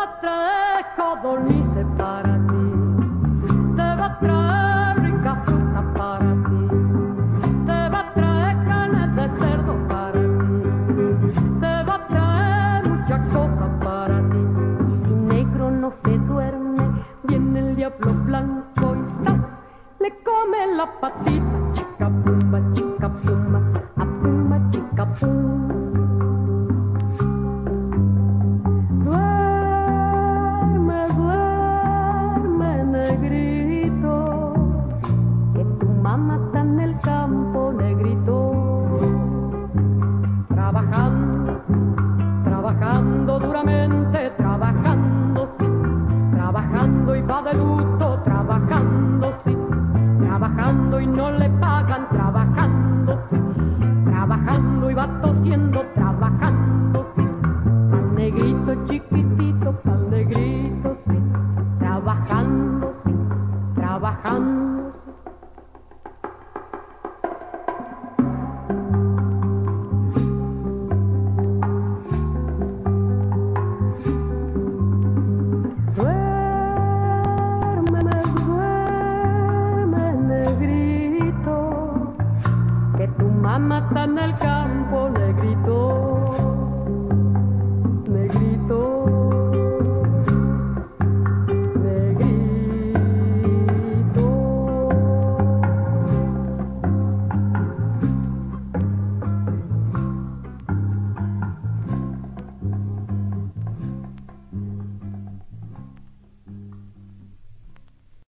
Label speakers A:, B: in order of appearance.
A: va a traer codornices para ti, te va a traer rica fruta para ti, te va a traer carne de cerdo para ti, te va a traer muchas cosas para ti. Y si negro no se duerme, viene el diablo blanco y ¡zas! Le come la patita, chica pumba, a pumba, chica pum. Duerme, negrito, que tu mamá está en el campo, negrito, trabajando duramente, trabajando, sí, trabajando y va de luto, trabajando, sí, trabajando y no le pagan, trabajando, sí, trabajando y va tosiendo, trabajando, sí, pa'l negrito chiquitito, pa'l negrito, sí, trabajando, sí, trabajando, sí.